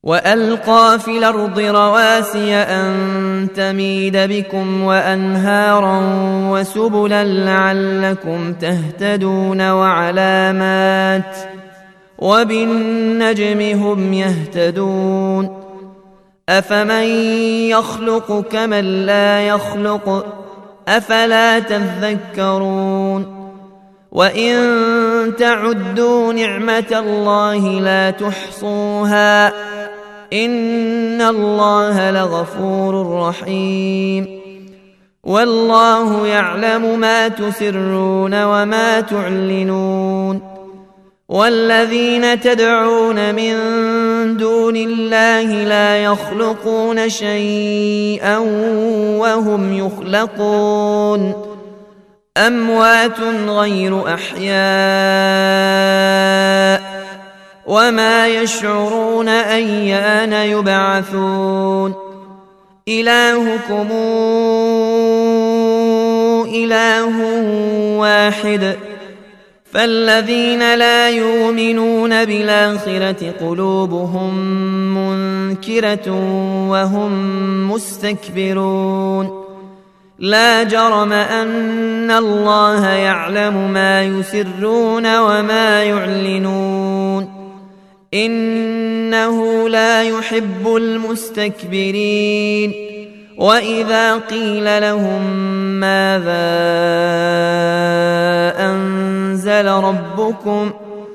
وألقى في الأرض رواسي أن تميد بكم وأنهارا وسبلا لعلكم تهتدون وعلامات وبالنجم هم يهتدون أفمن يخلق كمن لا يخلق أفلا تذكرون وإن تعدوا نعمة الله لا تحصوها إن الله لغفور رحيم والله يعلم ما تسرون وما تعلنون والذين تدعون من دون الله لا يخلقون شيئا وهم يخلقون أموات غير أحياء وما يشعرون أيان يبعثون إلهكم إله واحد فالذين لا يؤمنون بالآخرة قلوبهم منكرة وهم مستكبرون لا جرم أن الله يعلم ما يسرون وما يعلنون إنه لا يحب المستكبرين وإذا قيل لهم ماذا أنزل ربكم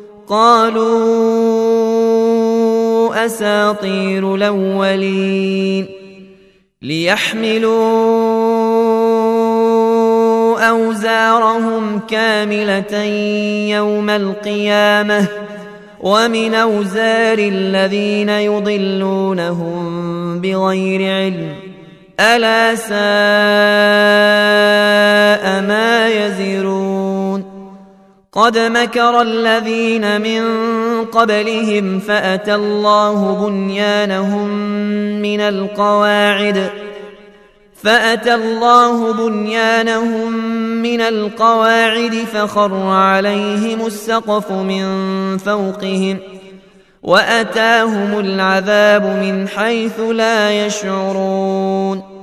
قالوا أساطير الأولين ليحملوا أوزارهم كاملة يوم القيامة ومن أوزار الذين يضلونهم بغير علم ألا ساء ما يزرون قد مكر الذين من قبلهم فأتى الله بنيانهم من القواعد فخر عليهم السقف من فوقهم وأتاهم العذاب من حيث لا يشعرون